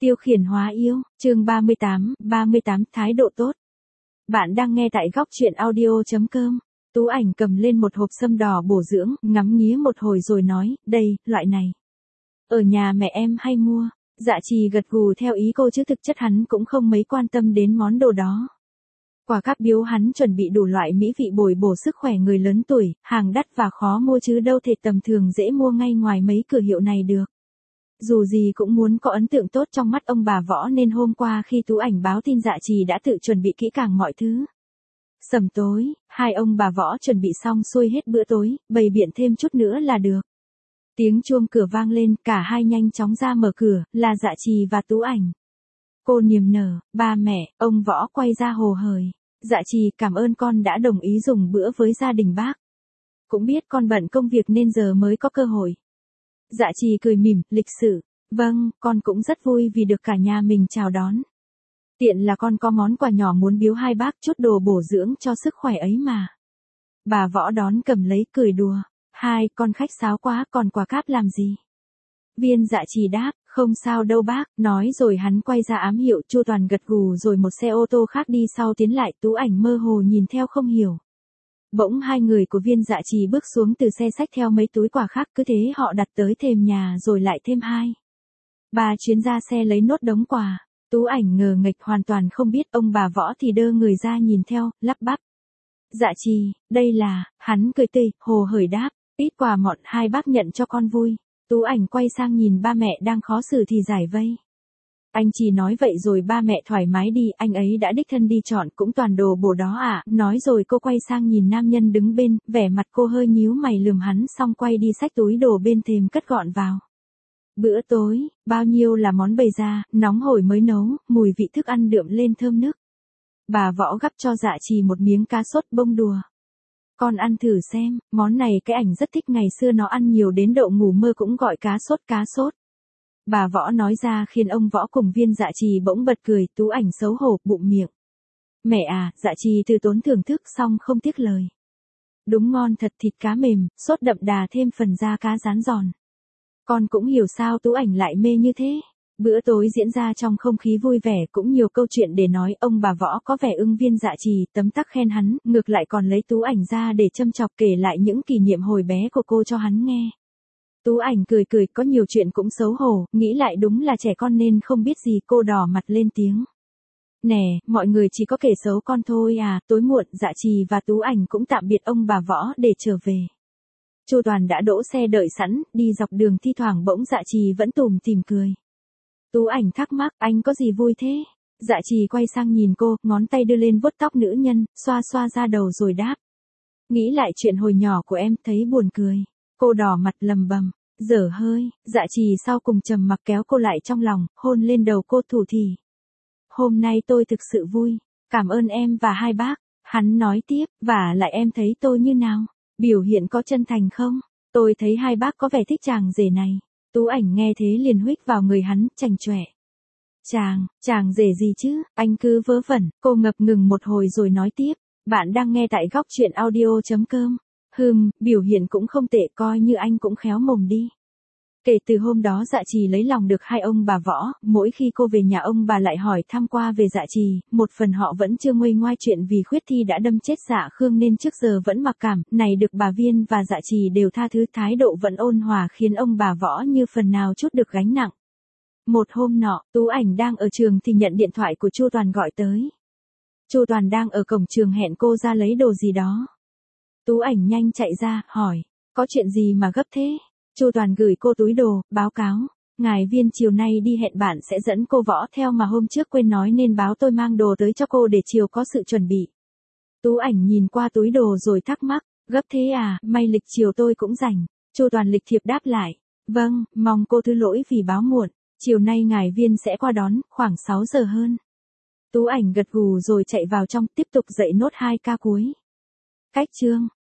Tiêu khiển hóa yêu, chương 38 thái độ tốt. Bạn đang nghe tại góc truyện audio.com. Tú Ảnh cầm lên một hộp sâm đỏ bổ dưỡng, ngắm nghía một hồi rồi nói, đây, loại này. Ở nhà mẹ em hay mua. Dạ Trì gật gù theo ý cô chứ thực chất hắn cũng không mấy quan tâm đến món đồ đó. Quà cáp biếu hắn chuẩn bị đủ loại mỹ vị bồi bổ sức khỏe người lớn tuổi, hàng đắt và khó mua chứ đâu thể tầm thường dễ mua ngay ngoài mấy cửa hiệu này được. Dù gì cũng muốn có ấn tượng tốt trong mắt ông bà Võ nên hôm qua khi Tú Ảnh báo tin Dạ Trì đã tự chuẩn bị kỹ càng mọi thứ. Sẩm tối, hai ông bà Võ chuẩn bị xong xuôi hết bữa tối, bày biện thêm chút nữa là được. Tiếng chuông cửa vang lên, cả hai nhanh chóng ra mở cửa, là Dạ Trì và Tú Ảnh. Cô niềm nở, ba mẹ, ông Võ quay ra hồ hởi. Dạ Trì cảm ơn con đã đồng ý dùng bữa với gia đình bác. Cũng biết con bận công việc nên giờ mới có cơ hội. Dạ Trì cười mỉm, lịch sự. Vâng, con cũng rất vui vì được cả nhà mình chào đón. Tiện là con có món quà nhỏ muốn biếu hai bác chút đồ bổ dưỡng cho sức khỏe ấy mà. Bà Võ đón cầm lấy cười đùa. Hai, con khách sáo quá, còn quà cáp làm gì? Viên Dạ Trì đáp, không sao đâu bác, nói rồi hắn quay ra ám hiệu. Chu Toàn gật gù rồi một xe ô tô khác đi sau tiến lại. Tú Ảnh mơ hồ nhìn theo không hiểu. Bỗng hai người của Viên Dạ Trì bước xuống từ xe xách theo mấy túi quà khác, cứ thế họ đặt tới thềm nhà rồi lại thêm 2-3 chuyến ra xe lấy nốt đống quà. Tú Ảnh ngờ nghệch hoàn toàn không biết, ông bà Võ thì đơ người ra nhìn theo, lắp bắp. Dạ Trì, đây là, hắn cười tươi, hồ hởi đáp, ít quà mọn hai bác nhận cho con vui. Tú Ảnh quay sang nhìn ba mẹ đang khó xử thì giải vây. Anh chỉ nói vậy rồi ba mẹ thoải mái đi, anh ấy đã đích thân đi chọn cũng toàn đồ bổ đó à, nói rồi cô quay sang nhìn nam nhân đứng bên, vẻ mặt cô hơi nhíu mày lườm hắn xong quay đi xách túi đồ bên thềm cất gọn vào. Bữa tối, bao nhiêu là món bày ra, nóng hổi mới nấu, mùi vị thức ăn đượm lên thơm nức. Bà Võ gắp cho Dạ Trì một miếng cá sốt bông đùa. Con ăn thử xem, món này cái ảnh rất thích, ngày xưa nó ăn nhiều đến độ ngủ mơ cũng gọi cá sốt. Bà Võ nói ra khiến ông Võ cùng Viên Dạ Trì bỗng bật cười. Tú Ảnh xấu hổ, bụng miệng. Mẹ à, Dạ Trì từ tốn thưởng thức xong không tiếc lời. Đúng ngon thật, thịt cá mềm, sốt đậm đà thêm phần da cá rán giòn. Con cũng hiểu sao Tú Ảnh lại mê như thế. Bữa tối diễn ra trong không khí vui vẻ, cũng nhiều câu chuyện để nói. Ông bà Võ có vẻ ưng Viên Dạ Trì, tấm tắc khen hắn, ngược lại còn lấy Tú Ảnh ra để châm chọc kể lại những kỷ niệm hồi bé của cô cho hắn nghe. Tú Ảnh cười, có nhiều chuyện cũng xấu hổ, nghĩ lại đúng là trẻ con nên không biết gì. Cô đỏ mặt lên tiếng. Nè, mọi người chỉ có kể xấu con thôi à. Tối muộn, Dạ Trì và Tú Ảnh cũng tạm biệt ông bà Võ để trở về. Chu Toàn đã đỗ xe đợi sẵn, đi dọc đường thi thoảng bỗng Dạ Trì vẫn tủm tỉm cười. Tú Ảnh thắc mắc, anh có gì vui thế? Dạ Trì quay sang nhìn cô, ngón tay đưa lên vuốt tóc nữ nhân, xoa ra đầu rồi đáp. Nghĩ lại chuyện hồi nhỏ của em, thấy buồn cười. Cô đỏ mặt lầm bầm, dở hơi. Dạ Trì sau cùng trầm mặc kéo cô lại trong lòng, hôn lên đầu cô thủ thỉ. Hôm nay tôi thực sự vui, cảm ơn em và hai bác. Hắn nói tiếp, và lại em thấy tôi như nào? Biểu hiện có chân thành không? Tôi thấy hai bác có vẻ thích chàng rể này. Tú Ảnh nghe thế liền huých vào người hắn, chành chọe. Chàng rể gì chứ, anh cứ vớ vẩn. Cô ngập ngừng một hồi rồi nói tiếp. Bạn đang nghe tại góc truyện audio.com. Biểu hiện cũng không tệ, coi như anh cũng khéo mồm đi. Kể từ hôm đó Dạ Trì lấy lòng được hai ông bà Võ, mỗi khi cô về nhà ông bà lại hỏi thăm qua về Dạ Trì, một phần họ vẫn chưa nguôi ngoai chuyện vì Khuyết Thi đã đâm chết Dạ Khương nên trước giờ vẫn mặc cảm, này được bà Viên và Dạ Trì đều tha thứ, thái độ vẫn ôn hòa khiến ông bà Võ như phần nào chút được gánh nặng. Một hôm nọ, Tú Ảnh đang ở trường thì nhận điện thoại của Chu Toàn gọi tới. Chu Toàn đang ở cổng trường hẹn cô ra lấy đồ gì đó. Tú Ảnh nhanh chạy ra, hỏi, có chuyện gì mà gấp thế? Chu Toàn gửi cô túi đồ, báo cáo. Ngài Viên chiều nay đi hẹn bạn sẽ dẫn cô Võ theo mà hôm trước quên nói nên báo tôi mang đồ tới cho cô để chiều có sự chuẩn bị. Tú Ảnh nhìn qua túi đồ rồi thắc mắc, gấp thế à, may lịch chiều tôi cũng rảnh. Chu Toàn lịch thiệp đáp lại, vâng, mong cô thứ lỗi vì báo muộn, chiều nay ngài Viên sẽ qua đón, khoảng 6 giờ hơn. Tú Ảnh gật gù rồi chạy vào trong, tiếp tục dạy nốt 2 ca cuối. Cách chương.